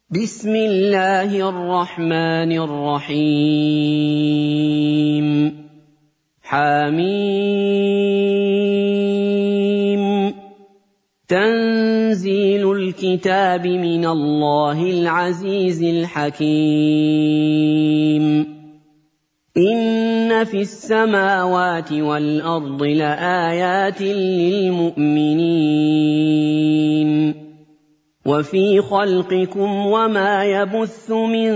بسم الله الرحمن الرحيم حم تنزيل الكتاب من الله العزيز الحكيم إن في السماوات والأرض لآيات للمؤمنين وفي خلقكم وما يبث من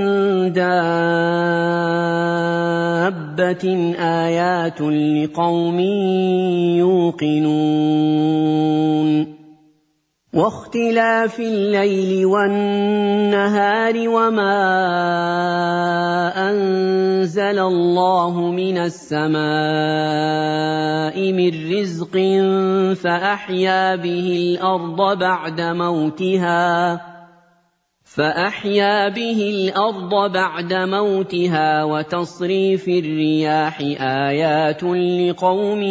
دابة آيات لقوم يوقنون واختلاف الليل والنهار وما أنزل الله من السماء من رزق فأحيا به الأرض بعد موتها وتصريف الرياح آيات لقوم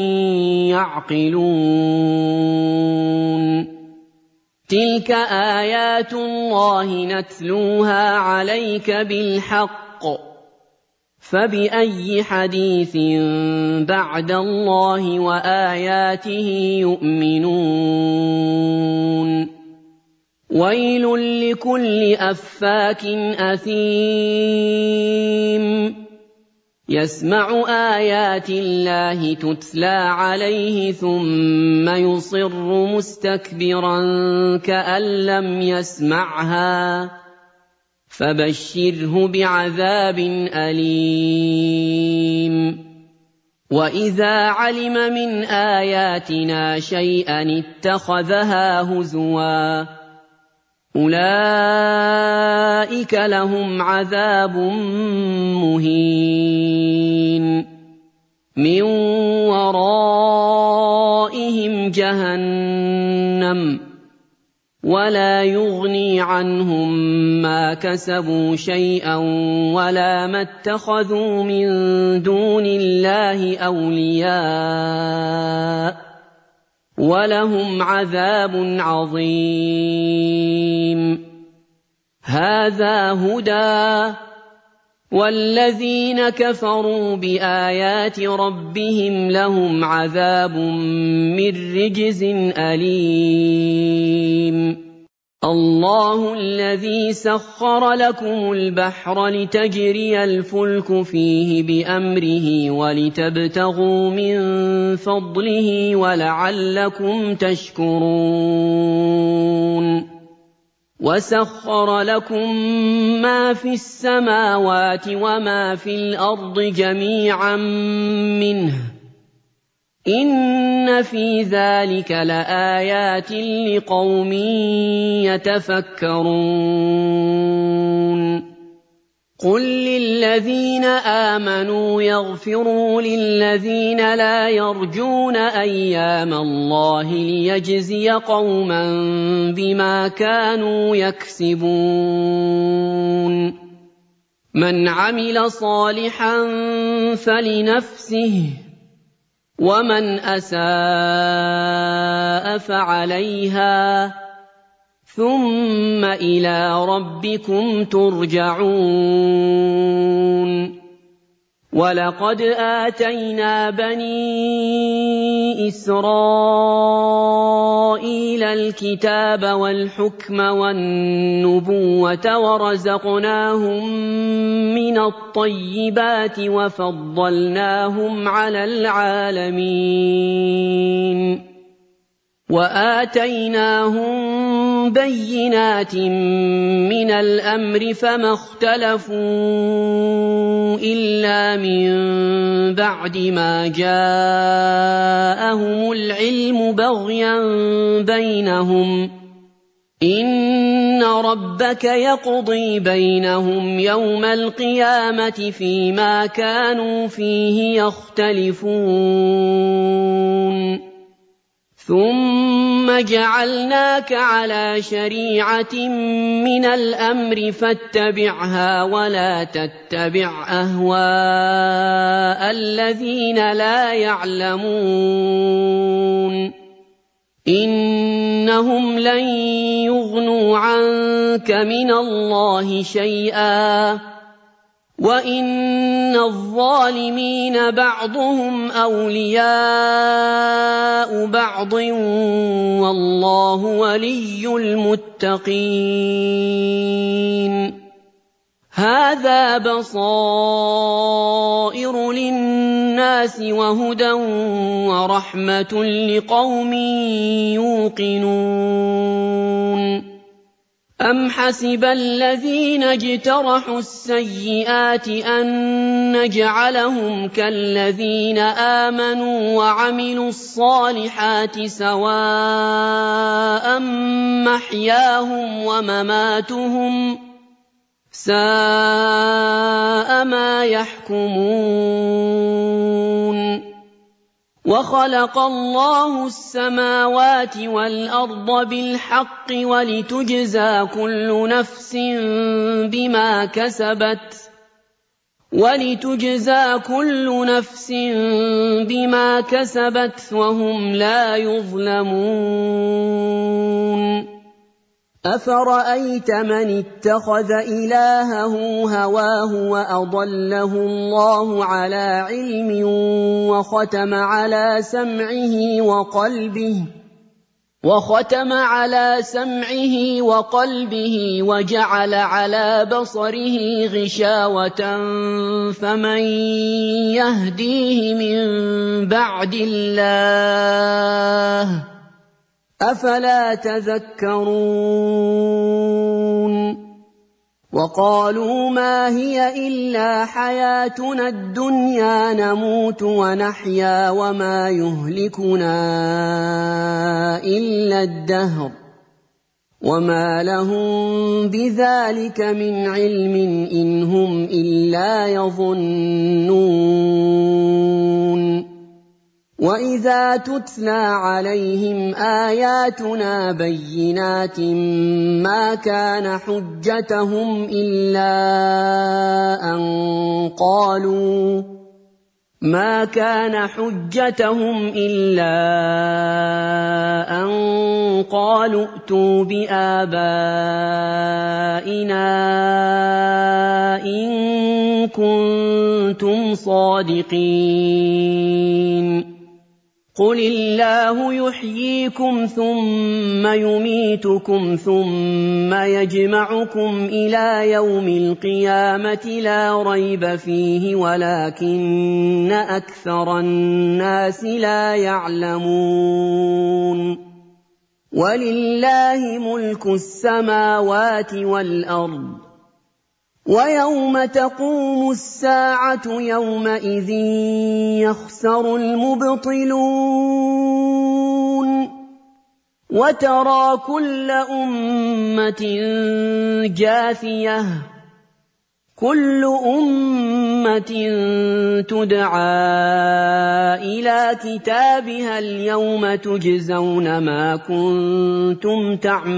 يعقلون تلك آيات الله نتلوها عليك بالحق فبأي حديث بعد الله وآياته يؤمنون ويل لكل أفاك أثيم يسمع آيات الله تتلى عليه ثم يصر مستكبرا كأن لم يسمعها فبشره بعذاب أليم وإذا علم من آياتنا شيئا اتخذها هزوا أولئك لهم عذاب مهين من ورائهم جهنم ولا يغني عنهم ما كسبوا شيئا ولا ما اتخذوا من دون الله أولياء ولهم عذاب عظيم هذا هدى والذين كفروا بآيات ربهم لهم عذاب من رجز أليم الله الذي سخر لكم البحر لتجري الفلك فيه بأمره ولتبتغوا من فضله ولعلكم تشكرون وسخر لكم ما في السماوات وما في الأرض جميعا منه إن في ذلك لآيات لقوم يتفكرون قل للذين آمنوا يغفروا للذين لا يرجون أيام الله ليجزي قوما بما كانوا يكسبون من عمل صالحا فلنفسه ومن أساء فعليها ثم إلى ربكم ترجعون ولقد آتينا بني إسرائيل الكتاب والحكم والنبوة ورزقناهم من الطيبات وفضلناهم على العالمين وآتيناهم بينات من الأمر فما اختلفوا إلا من بعد ما جاءهم العلم بغيا بينهم إن ربك يقضي بينهم يوم القيامة فيما كانوا فيه يختلفون ثم جعلناك على شريعة من الأمر فاتبعها ولا تتبع أهواء الذين لا يعلمون إنهم لن يغنوا عنك من الله شيئا وإن الظالمين بعضهم أولياء بعض والله ولي المتقين هذا بصائر للناس وهدى ورحمة لقوم يوقنون أم حسب الذين اجترحوا السيئات أن نجعلهم كالذين آمنوا وعملوا الصالحات سواء محياهم ومماتهم ساء ما يحكمون وخلق الله السماوات والأرض بالحق ولتجزى كل نفس بما كسبت وهم لا يظلمون أفرأيت من اتخذ إلهه هواه وأضله الله على علم وختم على سمعه وقلبه وجعل على بصره غشاوة فمن يهديه من بعد الله أفلا تذكرون وقالوا ما هي إلا حياتنا الدنيا نموت ونحيا وما يهلكنا إلا الدهر وما لهم بذلك من علم إن هم إلا يظنون وإذا تتلى عليهم آياتنا بينات ما كان حجتهم إلا أن قالوا ائتوا بآبائنا إن كنتم صادقين قل الله يحييكم ثم يميتكم ثم يجمعكم إلى يوم القيامة لا ريب فيه ولكن أكثر الناس لا يعلمون ولله ملك السماوات والأرض ويوم تقوم الساعة يومئذ يخسر المبطلون وترى كل أمة جاثية كل أمة تدعى إلى كتابها اليوم تجزون ما كنتم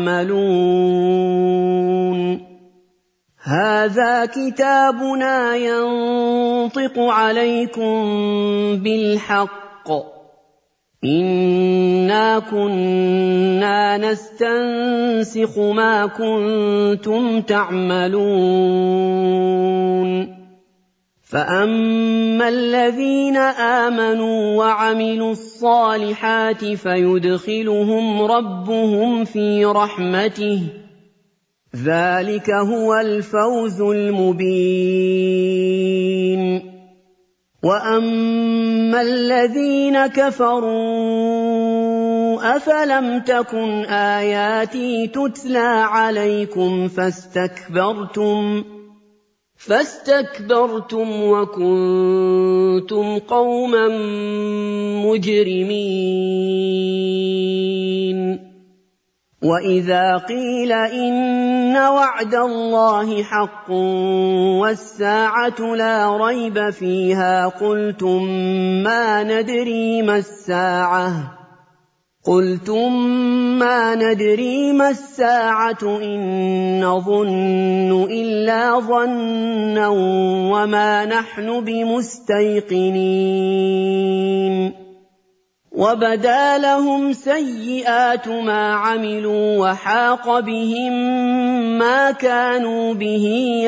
تعملون هذا كتابنا ينطق عليكم بالحق إنا كنا نستنسخ ما كنتم تعملون فأما الذين آمنوا وعملوا الصالحات فيدخلهم ربهم في رحمته ذلك هو الفوز المبين وأما الذين كفروا أفلم تكن آياتي تتلى عليكم فاستكبرتم وكنتم قوما مجرمين وإذا قيل إن وعد الله حق والساعة لا ريب فيها قلتم ما ندري ما الساعة إن نظن إلا ظنا وما نحن بمستيقنين وَبَدَا لَهُمْ سَيِّئَاتُ مَا عَمِلُوا وَحَاقَ بِهِم مَّا كَانُوا بِهِ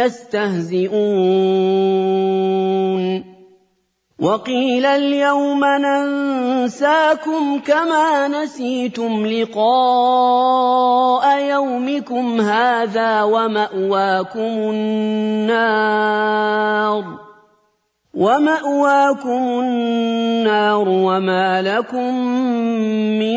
يَسْتَهْزِئُونَ وَقِيلَ الْيَوْمَ نَنسَاكُمْ كَمَا نَسِيتُمْ لِقَاءَ يَوْمِكُمْ هَٰذَا وَمَأْوَاكُمُ النَّارُ وَمَا لَكُم مِّن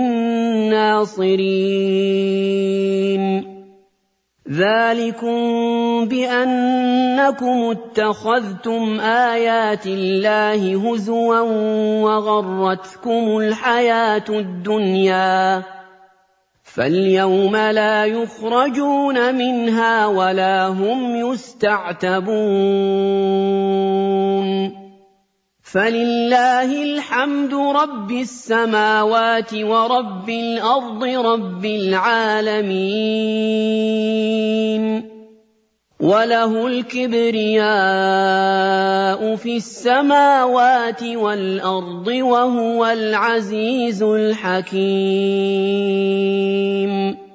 نَّاصِرِينَ ذَٰلِكُم بِأَنَّكُمُ اتَّخَذْتُمْ آيَاتِ اللَّهِ هُزُوًا وَغَرَّتْكُمُ الْحَيَاةُ الدُّنْيَا فَالْيَوْمَ لَا يُخْرَجُونَ مِنْهَا وَلَا هُمْ يُسْتَعْتَبُونَ فَلِلَّهِ الْحَمْدُ رَبِّ السَّمَاوَاتِ وَرَبِّ الْأَرْضِ رَبِّ الْعَالَمِينَ وَلَهُ الْكِبْرِيَاءُ فِي السَّمَاوَاتِ وَالْأَرْضِ وَهُوَ الْعَزِيزُ الْحَكِيمُ